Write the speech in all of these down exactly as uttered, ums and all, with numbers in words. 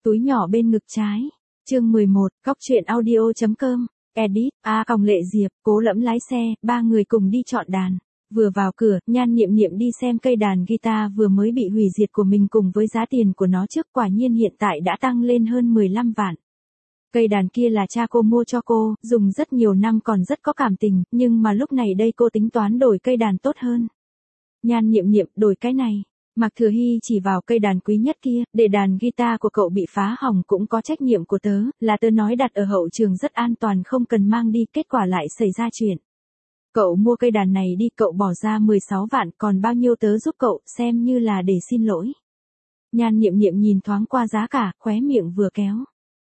Túi nhỏ bên ngực trái. Chương mười một, Góc truyện audio.com. Edit, A Còng Lệ Diệp, Cố Lẫm lái xe, ba người cùng đi chọn đàn. Vừa vào cửa, Nhan Niệm Niệm đi xem cây đàn guitar vừa mới bị hủy diệt của mình cùng với giá tiền của nó trước, quả nhiên hiện tại đã tăng lên hơn mười lăm vạn. Cây đàn kia là cha cô mua cho cô, dùng rất nhiều năm còn rất có cảm tình, nhưng mà lúc này đây cô tính toán đổi cây đàn tốt hơn. Nhan Niệm Niệm, đổi cái này. Mạc Thừa Hy chỉ vào cây đàn quý nhất kia, để đàn guitar của cậu bị phá hỏng cũng có trách nhiệm của tớ, là tớ nói đặt ở hậu trường rất an toàn không cần mang đi, kết quả lại xảy ra chuyện. Cậu mua cây đàn này đi, cậu bỏ ra mười sáu vạn, còn bao nhiêu tớ giúp cậu, xem như là để xin lỗi. Nhan Niệm Niệm nhìn thoáng qua giá cả, khóe miệng vừa kéo.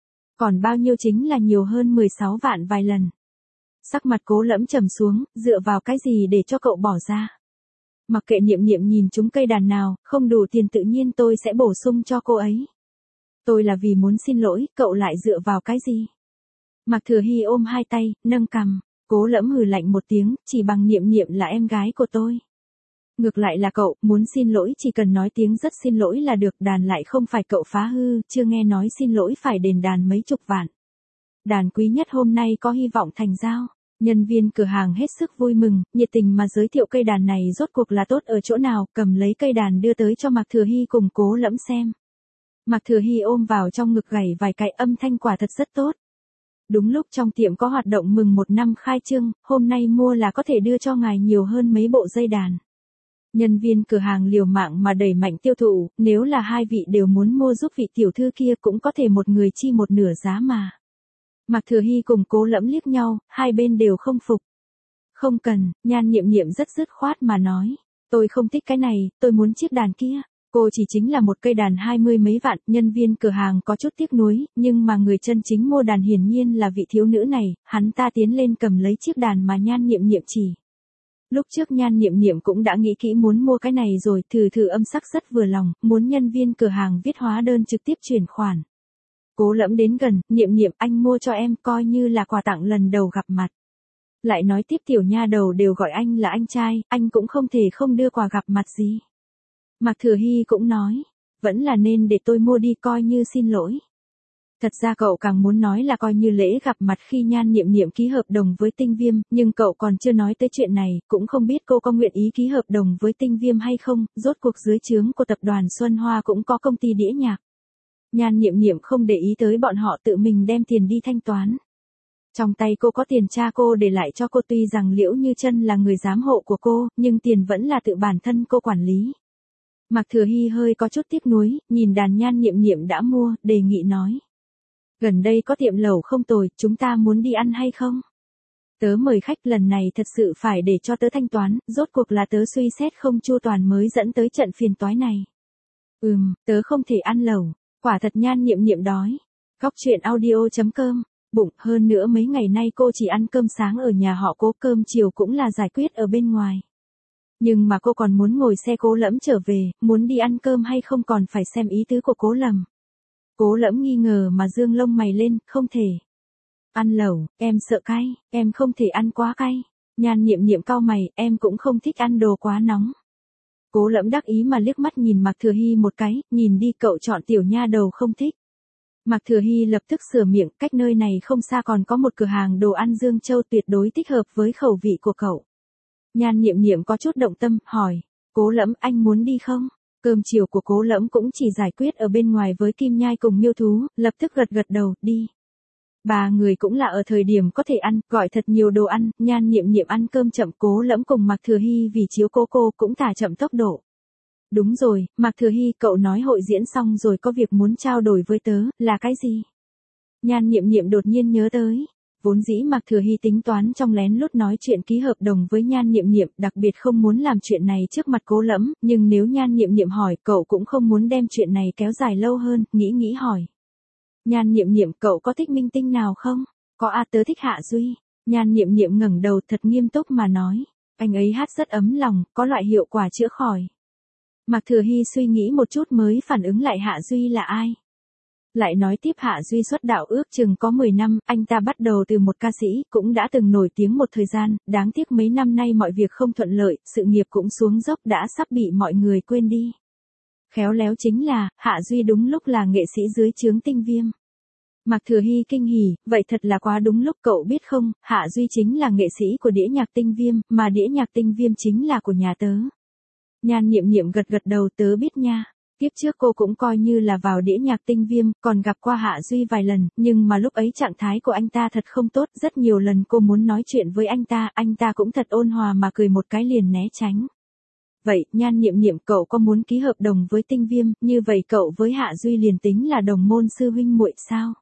Còn bao nhiêu chính là nhiều hơn mười sáu vạn vài lần. Sắc mặt Cố Lẫm trầm xuống, dựa vào cái gì để cho cậu bỏ ra. Mặc kệ Niệm Niệm nhìn chúng cây đàn nào, không đủ tiền tự nhiên tôi sẽ bổ sung cho cô ấy. Tôi là vì muốn xin lỗi, cậu lại dựa vào cái gì? Mạc Thừa Hy ôm hai tay, nâng cằm. Cố Lẫm hừ lạnh một tiếng, chỉ bằng Niệm Niệm là em gái của tôi. Ngược lại là cậu, muốn xin lỗi chỉ cần nói tiếng rất xin lỗi là được, đàn lại không phải cậu phá hư, chưa nghe nói xin lỗi phải đền đàn mấy chục vạn. Đàn quý nhất hôm nay có hy vọng thành giao. Nhân viên cửa hàng hết sức vui mừng, nhiệt tình mà giới thiệu cây đàn này rốt cuộc là tốt ở chỗ nào, cầm lấy cây đàn đưa tới cho Mạc Thừa Hy cùng Cố Lẫm xem. Mạc Thừa Hy ôm vào trong ngực gảy vài cái, âm thanh quả thật rất tốt. Đúng lúc trong tiệm có hoạt động mừng một năm khai trương, hôm nay mua là có thể đưa cho ngài nhiều hơn mấy bộ dây đàn. Nhân viên cửa hàng liều mạng mà đẩy mạnh tiêu thụ, nếu là hai vị đều muốn mua giúp vị tiểu thư kia cũng có thể một người chi một nửa giá mà. Mạc Thừa Hy cùng Cố Lẫm liếc nhau, hai bên đều không phục. Không cần, Nhan Niệm Niệm rất dứt khoát mà nói. Tôi không thích cái này, tôi muốn chiếc đàn kia. Cô chỉ chính là một cây đàn hai mươi mấy vạn, nhân viên cửa hàng có chút tiếc nuối, nhưng mà người chân chính mua đàn hiển nhiên là vị thiếu nữ này, hắn ta tiến lên cầm lấy chiếc đàn mà Nhan Niệm Niệm chỉ. Lúc trước Nhan Niệm Niệm cũng đã nghĩ kỹ muốn mua cái này rồi, thử thử âm sắc rất vừa lòng, muốn nhân viên cửa hàng viết hóa đơn trực tiếp chuyển khoản. Cố Lẫm đến gần, Niệm Niệm, anh mua cho em, coi như là quà tặng lần đầu gặp mặt. Lại nói tiếp tiểu nha đầu đều gọi anh là anh trai, anh cũng không thể không đưa quà gặp mặt gì. Mạc Thừa Hy cũng nói, vẫn là nên để tôi mua đi, coi như xin lỗi. Thật ra cậu càng muốn nói là coi như lễ gặp mặt khi Nhan Niệm Niệm ký hợp đồng với Tinh Viêm, nhưng cậu còn chưa nói tới chuyện này, cũng không biết cô có nguyện ý ký hợp đồng với Tinh Viêm hay không, rốt cuộc dưới trướng của tập đoàn Xuân Hoa cũng có công ty đĩa nhạc. Nhan Niệm Niệm không để ý tới bọn họ, tự mình đem tiền đi thanh toán. Trong tay cô có tiền cha cô để lại cho cô, tuy rằng Liễu Như Chân là người giám hộ của cô, nhưng tiền vẫn là tự bản thân cô quản lý. Mạc Thừa Hy hơi có chút tiếc nuối, nhìn đàn Nhan Niệm Niệm đã mua, đề nghị nói. Gần đây có tiệm lẩu không tồi, chúng ta muốn đi ăn hay không? Tớ mời khách lần này thật sự phải để cho tớ thanh toán, rốt cuộc là tớ suy xét không chu toàn mới dẫn tới trận phiền toái này. Ừm, tớ không thể ăn lẩu, quả thật Nhan Niệm Niệm đói. Góc truyện audio.com, bụng, hơn nữa mấy ngày nay cô chỉ ăn cơm sáng ở nhà họ Cố, cơm chiều cũng là giải quyết ở bên ngoài. Nhưng mà cô còn muốn ngồi xe Cố Lẫm trở về, muốn đi ăn cơm hay không còn phải xem ý tứ của Cố Lầm. Cố Lẫm nghi ngờ mà dương lông mày lên, không thể. Ăn lẩu, em sợ cay, em không thể ăn quá cay. Nhan Niệm Niệm cau mày, em cũng không thích ăn đồ quá nóng. Cố Lẫm đắc ý mà liếc mắt nhìn Mạc Thừa Hy một cái, nhìn đi, cậu chọn tiểu nha đầu không thích. Mạc Thừa Hy lập tức sửa miệng, cách nơi này không xa còn có một cửa hàng đồ ăn Dương Châu tuyệt đối thích hợp với khẩu vị của cậu. Nhan Niệm Niệm có chút động tâm, hỏi, Cố Lẫm, anh muốn đi không? Cơm chiều của Cố Lẫm cũng chỉ giải quyết ở bên ngoài với Kim Nhai cùng Miêu Thú, lập tức gật gật đầu, đi. Ba người cũng là ở thời điểm có thể ăn, gọi thật nhiều đồ ăn, Nhan Niệm Niệm ăn cơm chậm, Cố Lẫm cùng Mạc Thừa Hy vì chiếu cố cô cũng thả chậm tốc độ. Đúng rồi, Mạc Thừa Hy, cậu nói hội diễn xong rồi có việc muốn trao đổi với tớ, là cái gì? Nhan Niệm Niệm đột nhiên nhớ tới. Vốn dĩ Mạc Thừa Hy tính toán trong lén lút nói chuyện ký hợp đồng với Nhan Niệm Niệm, đặc biệt không muốn làm chuyện này trước mặt Cố Lẫm, nhưng nếu Nhan Niệm Niệm hỏi, cậu cũng không muốn đem chuyện này kéo dài lâu hơn, nghĩ nghĩ hỏi. Nhan Niệm Niệm, cậu có thích minh tinh nào không? Có à, tớ thích Hạ Duy. Nhan Niệm Niệm ngẩng đầu thật nghiêm túc mà nói, anh ấy hát rất ấm lòng, có loại hiệu quả chữa khỏi. Mạc Thừa Hy suy nghĩ một chút mới phản ứng lại Hạ Duy là ai. Lại nói tiếp Hạ Duy xuất đạo ước chừng có mười năm, anh ta bắt đầu từ một ca sĩ, cũng đã từng nổi tiếng một thời gian, đáng tiếc mấy năm nay mọi việc không thuận lợi, sự nghiệp cũng xuống dốc, đã sắp bị mọi người quên đi. Khéo léo chính là, Hạ Duy đúng lúc là nghệ sĩ dưới trướng Tinh Viêm. Mạc Thừa Hy kinh hỉ, vậy thật là quá đúng lúc, cậu biết không, Hạ Duy chính là nghệ sĩ của đĩa nhạc Tinh Viêm, mà đĩa nhạc Tinh Viêm chính là của nhà tớ. Nhan Niệm Niệm gật gật đầu, tớ biết nha. Tiếp trước cô cũng coi như là vào đĩa nhạc Tinh Viêm, còn gặp qua Hạ Duy vài lần, nhưng mà lúc ấy trạng thái của anh ta thật không tốt, rất nhiều lần cô muốn nói chuyện với anh ta, anh ta cũng thật ôn hòa mà cười một cái liền né tránh. Vậy, Nhan Niệm Niệm, cậu có muốn ký hợp đồng với Tinh Viêm, như vậy cậu với Hạ Duy liền tính là đồng môn sư huynh muội sao?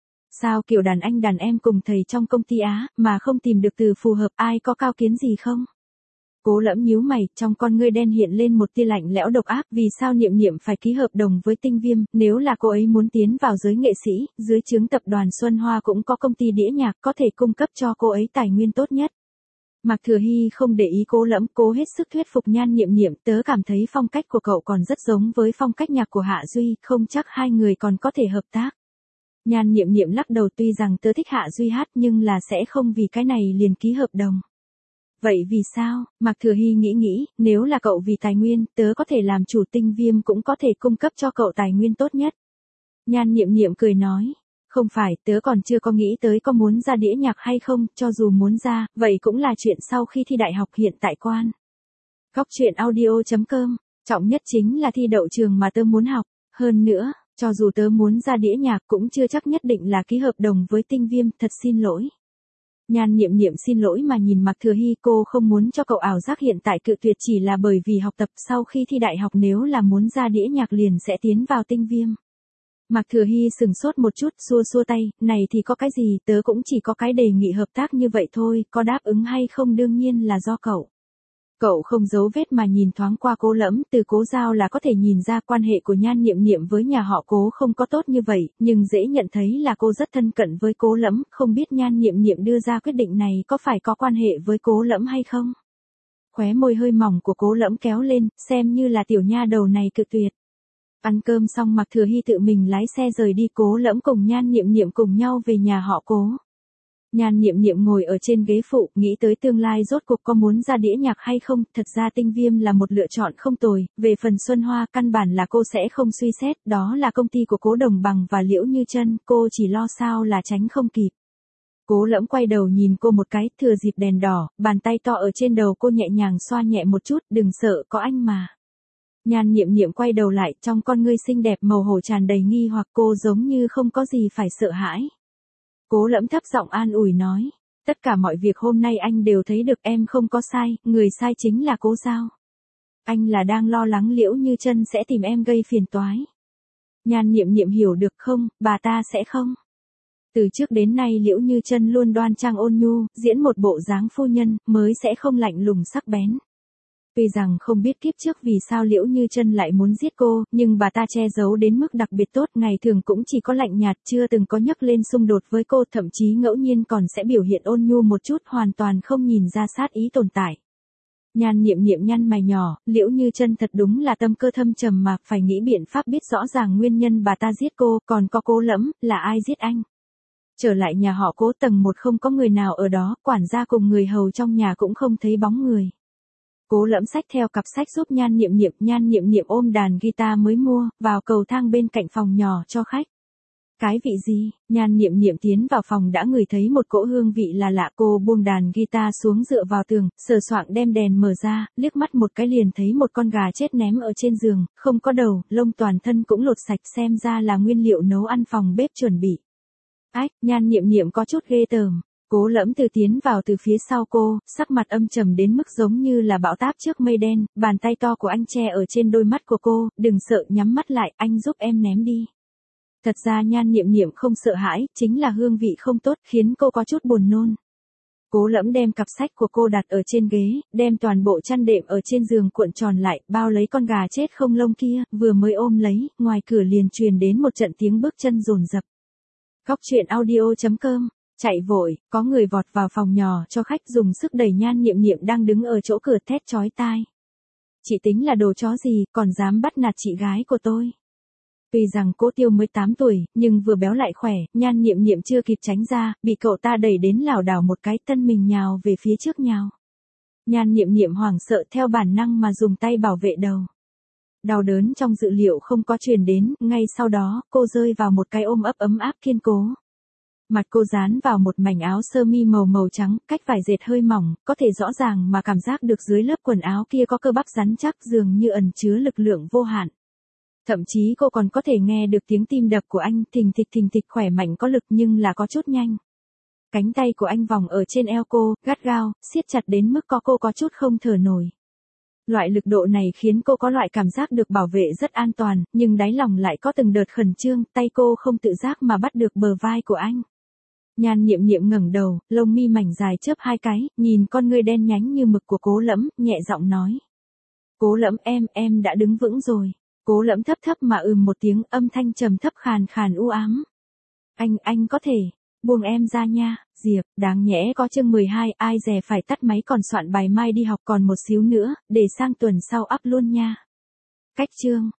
Sao kiểu đàn anh đàn em cùng thầy trong công ty Á, mà không tìm được từ phù hợp, ai có cao kiến gì không? Cố Lẫm nhíu mày, trong con ngươi đen hiện lên một tia lạnh lẽo độc ác, vì sao Niệm Niệm phải ký hợp đồng với Tinh Viêm, nếu là cô ấy muốn tiến vào giới nghệ sĩ, dưới trướng tập đoàn Xuân Hoa cũng có công ty đĩa nhạc có thể cung cấp cho cô ấy tài nguyên tốt nhất. Mạc Thừa Hy không để ý Cố Lẫm, cố hết sức thuyết phục Nhan Niệm Niệm, tớ cảm thấy phong cách của cậu còn rất giống với phong cách nhạc của Hạ Duy, không chắc hai người còn có thể hợp tác. Nhan Niệm Niệm lắc đầu, tuy rằng tớ thích Hạ Duy hát nhưng là sẽ không vì cái này liền ký hợp đồng. Vậy vì sao? Mạc Thừa Hy nghĩ nghĩ, nếu là cậu vì tài nguyên, tớ có thể làm chủ Tinh Viêm cũng có thể cung cấp cho cậu tài nguyên tốt nhất. Nhan Niệm Niệm cười nói, không phải, tớ còn chưa có nghĩ tới có muốn ra đĩa nhạc hay không, cho dù muốn ra, vậy cũng là chuyện sau khi thi đại học, hiện tại quan. Góc truyện audio chấm com, trọng nhất chính là thi đậu trường mà tớ muốn học, hơn nữa, cho dù tớ muốn ra đĩa nhạc cũng chưa chắc nhất định là ký hợp đồng với Tinh Viêm, thật xin lỗi. Nhan Niệm Niệm xin lỗi mà nhìn Mạc Thừa Hy, cô không muốn cho cậu ảo giác hiện tại cự tuyệt chỉ là bởi vì học tập, sau khi thi đại học nếu là muốn ra đĩa nhạc liền sẽ tiến vào Tinh Viêm. Mạc Thừa Hy sừng sốt một chút, xua xua tay, này thì có cái gì, tớ cũng chỉ có cái đề nghị hợp tác như vậy thôi, có đáp ứng hay không đương nhiên là do cậu. Cậu không giấu vết mà nhìn thoáng qua Cố Lẫm, từ Cố Giao là có thể nhìn ra quan hệ của Nhan Niệm Niệm với nhà họ Cố không có tốt như vậy, nhưng dễ nhận thấy là cô rất thân cận với Cố Lẫm, không biết Nhan Niệm Niệm đưa ra quyết định này có phải có quan hệ với Cố Lẫm hay không? Khóe môi hơi mỏng của Cố Lẫm kéo lên, xem như là tiểu nha đầu này cự tuyệt. Ăn cơm xong Mạc Thừa Hy tự mình lái xe rời đi, Cố Lẫm cùng Nhan Niệm Niệm cùng nhau về nhà họ Cố. Nhan Niệm Niệm ngồi ở trên ghế phụ, nghĩ tới tương lai rốt cuộc có muốn ra đĩa nhạc hay không, thật ra Tinh Viêm là một lựa chọn không tồi, về phần Xuân Hoa căn bản là cô sẽ không suy xét, đó là công ty của Cố Đồng Bằng và Liễu Như Chân, cô chỉ lo sao là tránh không kịp. Cố Lẫm quay đầu nhìn cô một cái, thừa dịp đèn đỏ, bàn tay to ở trên đầu cô nhẹ nhàng xoa nhẹ một chút, đừng sợ, có anh mà. Nhan Niệm Niệm quay đầu lại, trong con ngươi xinh đẹp màu hổ tràn đầy nghi hoặc, cô giống như không có gì phải sợ hãi. Cố Lẫm thấp giọng an ủi nói, tất cả mọi việc hôm nay anh đều thấy được, em không có sai, người sai chính là Cố Giao. Anh là đang lo lắng Liễu Như Chân sẽ tìm em gây phiền toái. Nhan Niệm Niệm hiểu được không, bà ta sẽ không. Từ trước đến nay Liễu Như Chân luôn đoan trang ôn nhu, diễn một bộ dáng phu nhân, mới sẽ không lạnh lùng sắc bén. Tuy rằng không biết kiếp trước vì sao Liễu Như Chân lại muốn giết cô, nhưng bà ta che giấu đến mức đặc biệt tốt, ngày thường cũng chỉ có lạnh nhạt, chưa từng có nhắc lên xung đột với cô, thậm chí ngẫu nhiên còn sẽ biểu hiện ôn nhu một chút, hoàn toàn không nhìn ra sát ý tồn tại. Nhan Niệm Niệm nhăn mày nhỏ, Liễu Như Chân thật đúng là tâm cơ thâm trầm mà, phải nghĩ biện pháp biết rõ ràng nguyên nhân bà ta giết cô, còn có Cố Lẫm, là ai giết anh? Trở lại nhà họ Cố, tầng một không có người nào ở đó, quản gia cùng người hầu trong nhà cũng không thấy bóng người. Cố Lẫm xách theo cặp sách giúp Nhan Niệm Niệm, Nhan Niệm Niệm ôm đàn guitar mới mua, vào cầu thang bên cạnh phòng nhỏ cho khách. Cái vị gì? Nhan Niệm Niệm tiến vào phòng đã ngửi thấy một cỗ hương vị là lạ, cô buông đàn guitar xuống dựa vào tường, sờ soạng đem đèn mở ra, liếc mắt một cái liền thấy một con gà chết ném ở trên giường, không có đầu, lông toàn thân cũng lột sạch, xem ra là nguyên liệu nấu ăn phòng bếp chuẩn bị. Ách, Nhan Niệm Niệm có chút ghê tởm. Cố Lẫm từ tiến vào từ phía sau cô, sắc mặt âm trầm đến mức giống như là bão táp trước mây đen, bàn tay to của anh che ở trên đôi mắt của cô, đừng sợ, nhắm mắt lại, anh giúp em ném đi. Thật ra Nhan Niệm Niệm không sợ hãi, chính là hương vị không tốt, khiến cô có chút buồn nôn. Cố Lẫm đem cặp sách của cô đặt ở trên ghế, đem toàn bộ chăn đệm ở trên giường cuộn tròn lại, bao lấy con gà chết không lông kia, vừa mới ôm lấy, ngoài cửa liền truyền đến một trận tiếng bước chân dồn dập. Góc truyện audio chấm com. Chạy vội, có người vọt vào phòng nhỏ cho khách, dùng sức đẩy Nhan Niệm Niệm đang đứng ở chỗ cửa, thét chói tai. Chị tính là đồ chó gì, còn dám bắt nạt chị gái của tôi. Tuy rằng Cố Tiêu mới tám tuổi, nhưng vừa béo lại khỏe, Nhan Niệm Niệm chưa kịp tránh ra, bị cậu ta đẩy đến lảo đảo một cái, thân mình nhào về phía trước nhào. Nhan Niệm Niệm hoảng sợ theo bản năng mà dùng tay bảo vệ đầu. Đau đớn trong dự liệu không có truyền đến, ngay sau đó, cô rơi vào một cái ôm ấp ấm áp kiên cố. Mặt cô dán vào một mảnh áo sơ mi màu màu trắng, cách vải dệt hơi mỏng, có thể rõ ràng mà cảm giác được dưới lớp quần áo kia có cơ bắp rắn chắc dường như ẩn chứa lực lượng vô hạn. Thậm chí cô còn có thể nghe được tiếng tim đập của anh, thình thịch thình thịch khỏe mạnh có lực nhưng là có chút nhanh. Cánh tay của anh vòng ở trên eo cô, gắt gao, siết chặt đến mức có cô có chút không thở nổi. Loại lực độ này khiến cô có loại cảm giác được bảo vệ rất an toàn, nhưng đáy lòng lại có từng đợt khẩn trương, tay cô không tự giác mà bắt được bờ vai của anh. Nhan Niệm Niệm ngẩng đầu, lông mi mảnh dài chớp hai cái, nhìn con ngươi đen nhánh như mực của Cố Lẫm, nhẹ giọng nói. Cố Lẫm em, em đã đứng vững rồi. Cố Lẫm thấp thấp mà ừm một tiếng, âm thanh trầm thấp khàn khàn u ám. Anh, anh có thể, buông em ra nha, Diệp, đáng nhẽ có chương mười hai, ai dè phải tắt máy còn soạn bài mai đi học còn một xíu nữa, để sang tuần sau up luôn nha. Cách chương.